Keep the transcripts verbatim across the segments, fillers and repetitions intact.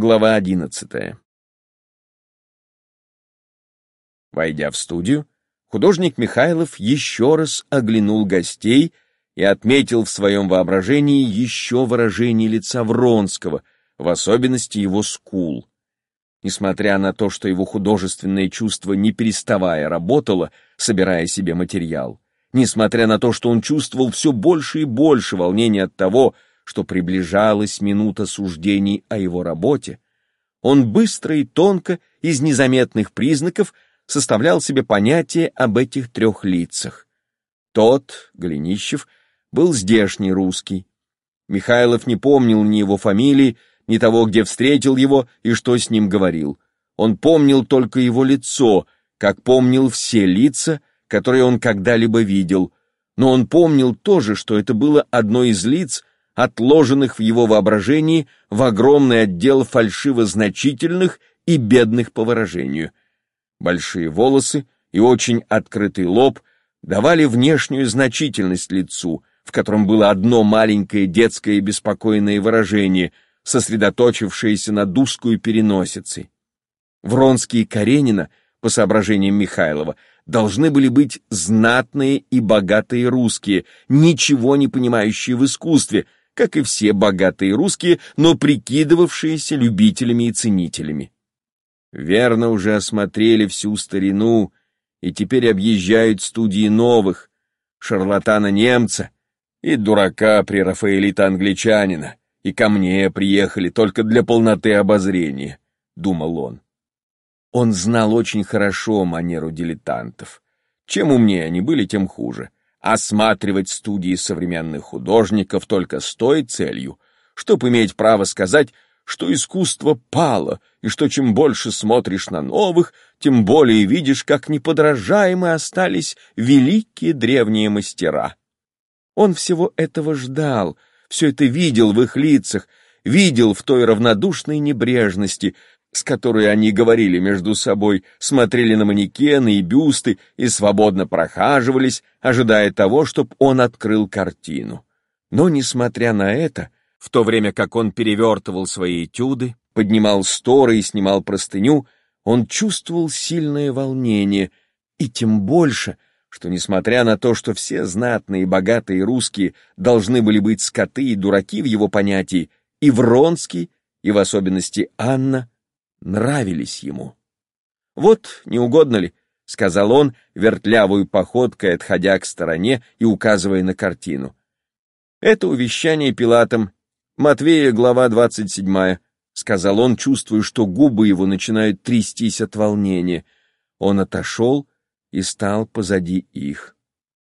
Глава одиннадцатая. Войдя в студию, художник Михайлов еще раз оглянул гостей и отметил в своем воображении еще выражение лица Вронского, в особенности его скул. Несмотря на то, что его художественное чувство не переставая работало, собирая себе материал, несмотря на то, что он чувствовал все больше и больше волнения от того, что приближалась минута суждений о его работе, он быстро и тонко, из незаметных признаков, составлял себе понятие об этих трех лицах. Тот, Голенищев, был здешний русский. Михайлов не помнил ни его фамилии, ни того, где встретил его и что с ним говорил. Он помнил только его лицо, как помнил все лица, которые он когда-либо видел, но он помнил тоже, что это было одно из лиц, отложенных в его воображении в огромный отдел фальшиво-значительных и бедных по выражению. Большие волосы и очень открытый лоб давали внешнюю значительность лицу, в котором было одно маленькое детское беспокойное выражение, сосредоточившееся над узкую переносицей. Вронский и Каренина, по соображениям Михайлова, должны были быть знатные и богатые русские, ничего не понимающие в искусстве, как и все богатые русские, но прикидывавшиеся любителями и ценителями. Верно, уже осмотрели всю старину и теперь объезжают студии новых, шарлатана-немца и дурака-прерафаэлита-англичанина, и ко мне приехали только для полноты обозрения, — думал он. Он знал очень хорошо манеру дилетантов. Чем умнее они были, тем хуже. Осматривать студии современных художников только с той целью, чтобы иметь право сказать, что искусство пало, и что чем больше смотришь на новых, тем более видишь, как неподражаемы остались великие древние мастера. Он всего этого ждал, все это видел в их лицах, видел в той равнодушной небрежности, с которой они говорили между собой, смотрели на манекены и бюсты и свободно прохаживались, ожидая того, чтобы он открыл картину. Но, несмотря на это, в то время как он перевертывал свои этюды, поднимал сторы и снимал простыню, он чувствовал сильное волнение, и тем больше, что, несмотря на то, что все знатные и богатые русские должны были быть скоты и дураки в его понятии, и Вронский, и в особенности Анна, нравились ему. «Вот, не угодно ли?» — сказал он, вертлявой походкой отходя к стороне и указывая на картину. «Это увещание Пилатом, Матвея, глава двадцать седьмая», — сказал он, чувствуя, что губы его начинают трястись от волнения. Он отошел и стал позади их.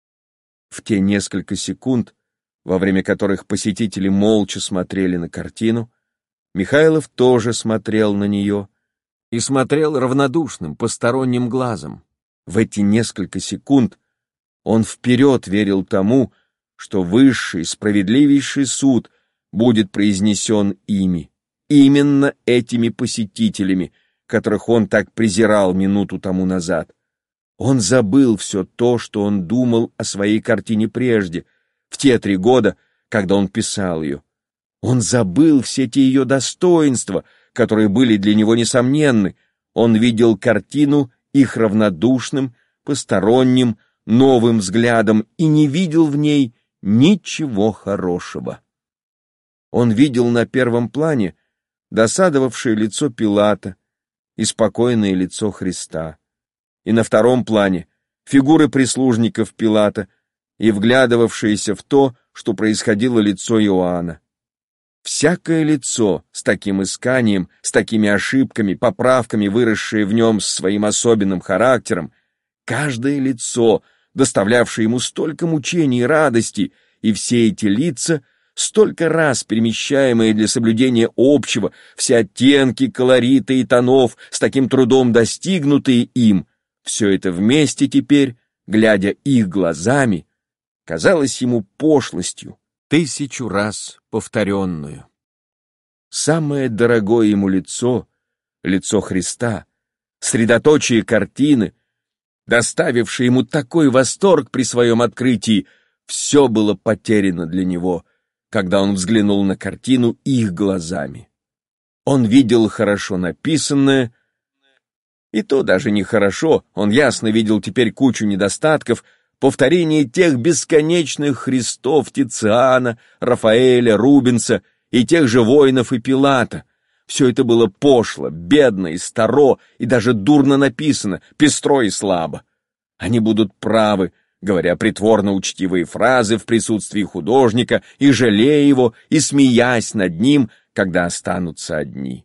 В те несколько секунд, во время которых посетители молча смотрели на картину, Михайлов тоже смотрел на нее и смотрел равнодушным, посторонним глазом. В эти несколько секунд он вперед верил тому, что высший, справедливейший суд будет произнесен ими, именно этими посетителями, которых он так презирал минуту тому назад. Он забыл все то, что он думал о своей картине прежде, в те три года, когда он писал ее. Он забыл все те ее достоинства, которые были для него несомненны. Он видел картину их равнодушным, посторонним, новым взглядом и не видел в ней ничего хорошего. Он видел на первом плане досадовавшее лицо Пилата и спокойное лицо Христа, и на втором плане фигуры прислужников Пилата и вглядывавшееся в то, что происходило лицо Иоанна. Всякое лицо с таким исканием, с такими ошибками, поправками, выросшее в нем с своим особенным характером, каждое лицо, доставлявшее ему столько мучений и радости, и все эти лица, столько раз перемещаемые для соблюдения общего, все оттенки, колориты и тонов, с таким трудом достигнутые им, все это вместе теперь, глядя их глазами, казалось ему пошлостью, тысячу раз повторенную. Самое дорогое ему лицо, лицо Христа, средоточие картины, доставившее ему такой восторг при своем открытии, все было потеряно для него, когда он взглянул на картину их глазами. Он видел хорошо написанное, и то даже нехорошо, он ясно видел теперь кучу недостатков, повторение тех бесконечных Христов Тициана, Рафаэля, Рубенса и тех же воинов и Пилата. Все это было пошло, бедно и старо, и даже дурно написано, пестро и слабо. Они будут правы, говоря притворно учтивые фразы в присутствии художника и жалея его, и смеясь над ним, когда останутся одни.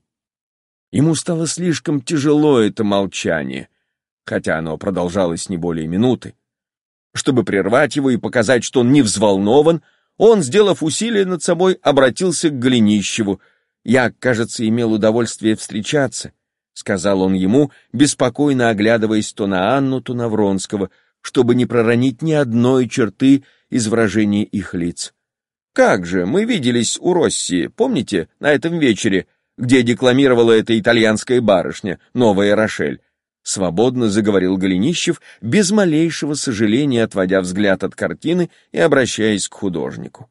Ему стало слишком тяжело это молчание, хотя оно продолжалось не более минуты. Чтобы прервать его и показать, что он не взволнован, он, сделав усилие над собой, обратился к Голенищеву. «Я, кажется, имел удовольствие встречаться», — сказал он ему, беспокойно оглядываясь то на Анну, то на Вронского, чтобы не проронить ни одной черты из выражения их лиц. «Как же, мы виделись у Росси, помните, на этом вечере, где декламировала эта итальянская барышня, новая Рошель?» Свободно заговорил Голенищев, без малейшего сожаления отводя взгляд от картины и обращаясь к художнику.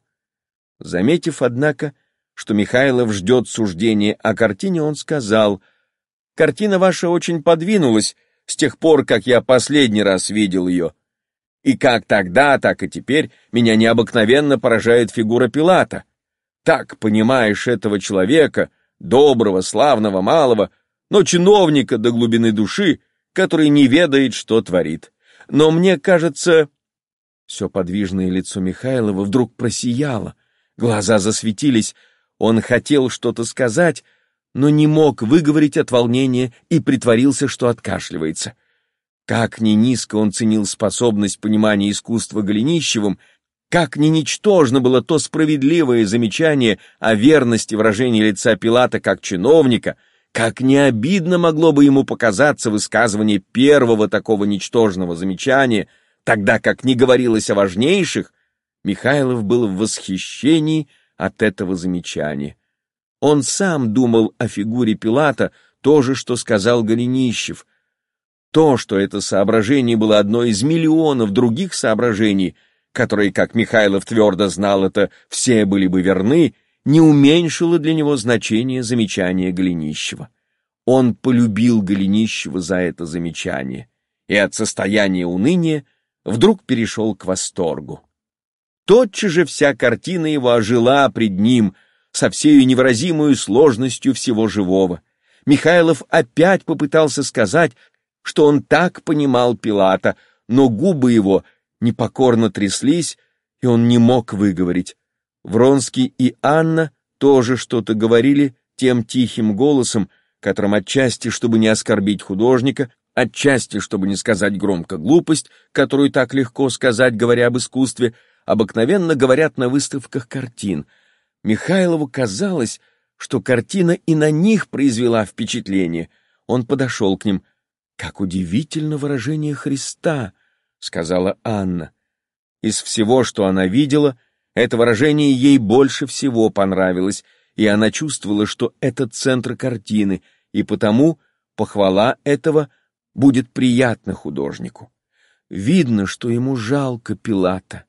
Заметив, однако, что Михайлов ждет суждения о картине, он сказал: «Картина ваша очень подвинулась с тех пор, как я последний раз видел ее. И как тогда, так и теперь меня необыкновенно поражает фигура Пилата. Так понимаешь этого человека, доброго, славного, малого, но чиновника до глубины души, который не ведает, что творит. Но мне кажется...» Все подвижное лицо Михайлова вдруг просияло, глаза засветились, он хотел что-то сказать, но не мог выговорить от волнения и притворился, что откашливается. Как ни низко он ценил способность понимания искусства Голенищевым, как ни ничтожно было то справедливое замечание о верности выражения лица Пилата как чиновника, как не обидно могло бы ему показаться высказывание первого такого ничтожного замечания, тогда как не говорилось о важнейших, Михайлов был в восхищении от этого замечания. Он сам думал о фигуре Пилата то же, что сказал Голенищев. То, что это соображение было одно из миллионов других соображений, которые, как Михайлов твердо знал это, все были бы верны, не уменьшило для него значение замечания Голенищева. Он полюбил Голенищева за это замечание, и от состояния уныния вдруг перешел к восторгу. Тотчас же вся картина его ожила пред ним со всею невыразимою сложностью всего живого. Михайлов опять попытался сказать, что он так понимал Пилата, но губы его непокорно тряслись, и он не мог выговорить. Вронский и Анна тоже что-то говорили тем тихим голосом, которым отчасти, чтобы не оскорбить художника, отчасти, чтобы не сказать громко глупость, которую так легко сказать, говоря об искусстве, обыкновенно говорят на выставках картин. Михайлову казалось, что картина и на них произвела впечатление. Он подошел к ним. «Как удивительно выражение Христа!» — сказала Анна. Из всего, что она видела, это выражение ей больше всего понравилось, и она чувствовала, что это центр картины, и потому похвала этого будет приятна художнику. Видно, что ему жалко Пилата.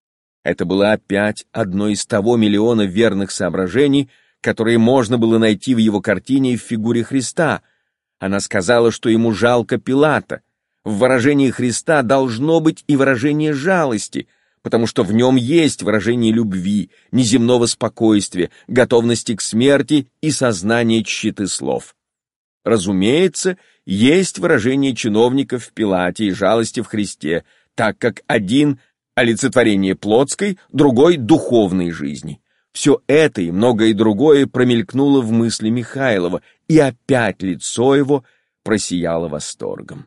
Это было опять одно из того миллиона верных соображений, которые можно было найти в его картине и в фигуре Христа. Она сказала, что ему жалко Пилата. В выражении Христа должно быть и выражение жалости, потому что в нем есть выражение любви, неземного спокойствия, готовности к смерти и сознания тщеты слов. Разумеется, есть выражение чиновника в Пилате и жалости в Христе, так как один — олицетворение плотской, другой — духовной жизни. Все это и многое другое промелькнуло в мысли Михайлова, и опять лицо его просияло восторгом.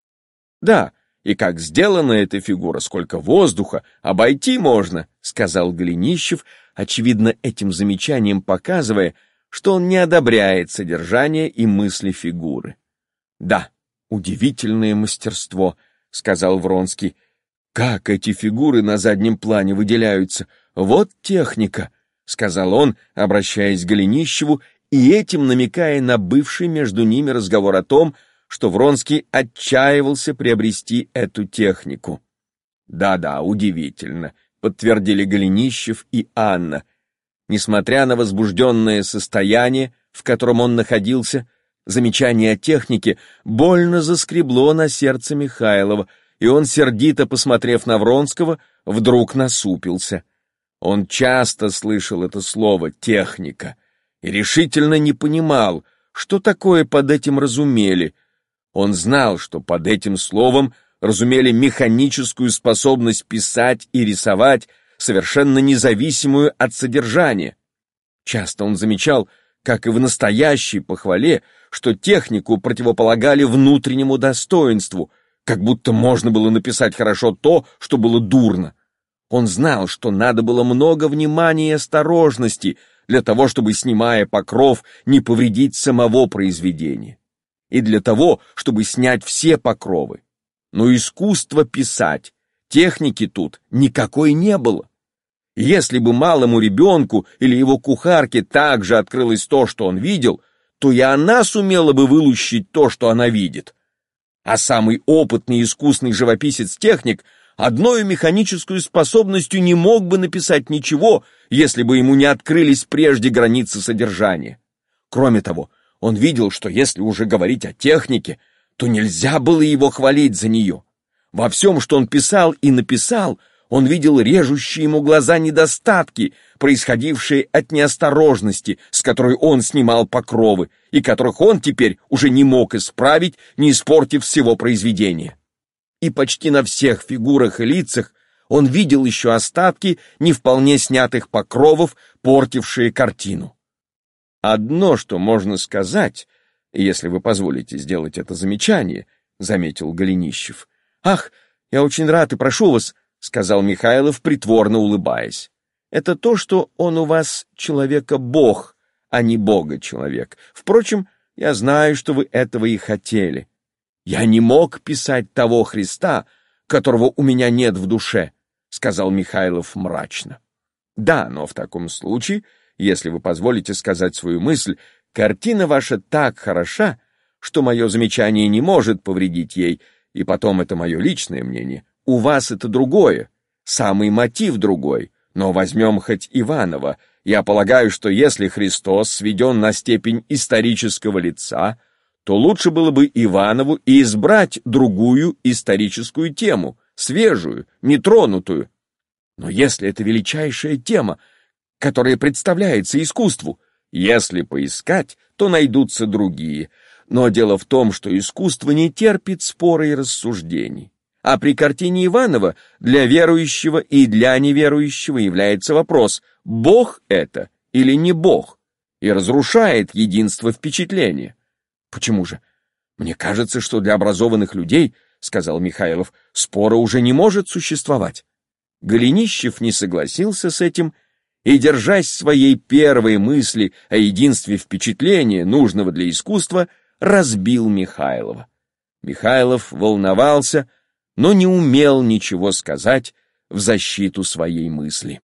«Да, и как сделана эта фигура, сколько воздуха, обойти можно», — сказал Голенищев, очевидно этим замечанием показывая, что он не одобряет содержание и мысли фигуры. «Да, удивительное мастерство», — сказал Вронский. «Как эти фигуры на заднем плане выделяются! Вот техника!» — сказал он, обращаясь к Голенищеву и этим намекая на бывший между ними разговор о том, что Вронский отчаивался приобрести эту технику. «Да-да, удивительно», — подтвердили Голенищев и Анна. Несмотря на возбужденное состояние, в котором он находился, замечание о технике больно заскребло на сердце Михайлова, и он, сердито посмотрев на Вронского, вдруг насупился. Он часто слышал это слово «техника» и решительно не понимал, что такое под этим разумели. Он знал, что под этим словом разумели механическую способность писать и рисовать, совершенно независимую от содержания. Часто он замечал, как и в настоящей похвале, что технику противополагали внутреннему достоинству, как будто можно было написать хорошо то, что было дурно. Он знал, что надо было много внимания и осторожности для того, чтобы, снимая покров, не повредить самого произведения, и для того, чтобы снять все покровы. Но искусство писать, техники тут никакой не было. Если бы малому ребенку или его кухарке также открылось то, что он видел, то и она сумела бы вылущить то, что она видит. А самый опытный и искусный живописец-техник одной механической способностью не мог бы написать ничего, если бы ему не открылись прежде границы содержания. Кроме того, он видел, что если уже говорить о технике, то нельзя было его хвалить за нее. Во всем, что он писал и написал, он видел режущие ему глаза недостатки, происходившие от неосторожности, с которой он снимал покровы, и которых он теперь уже не мог исправить, не испортив всего произведения. И почти на всех фигурах и лицах он видел еще остатки не вполне снятых покровов, портившие картину. «Одно, что можно сказать, если вы позволите сделать это замечание», — заметил Голенищев. «Ах, я очень рад и прошу вас», — сказал Михайлов, притворно улыбаясь. «Это то, что он у вас человека-бог, а не бога-человек. Впрочем, я знаю, что вы этого и хотели. Я не мог писать того Христа, которого у меня нет в душе», — сказал Михайлов мрачно. «Да, но в таком случае, если вы позволите сказать свою мысль, картина ваша так хороша, что мое замечание не может повредить ей, и потом это мое личное мнение. У вас это другое, самый мотив другой, но возьмем хоть Иванова. Я полагаю, что если Христос сведен на степень исторического лица, то лучше было бы Иванову и избрать другую историческую тему, свежую, нетронутую. Но если это величайшая тема, которая представляется искусству, если поискать, то найдутся другие. Но дело в том, что искусство не терпит спора и рассуждений. А при картине Иванова для верующего и для неверующего является вопрос, Бог это или не Бог, и разрушает единство впечатления. Почему же? Мне кажется, что для образованных людей, сказал Михайлов, спора уже не может существовать. Голенищев не согласился с этим и, держась своей первой мысли о единстве впечатления, нужного для искусства, разбил Михайлова. Михайлов волновался, но не умел ничего сказать в защиту своей мысли.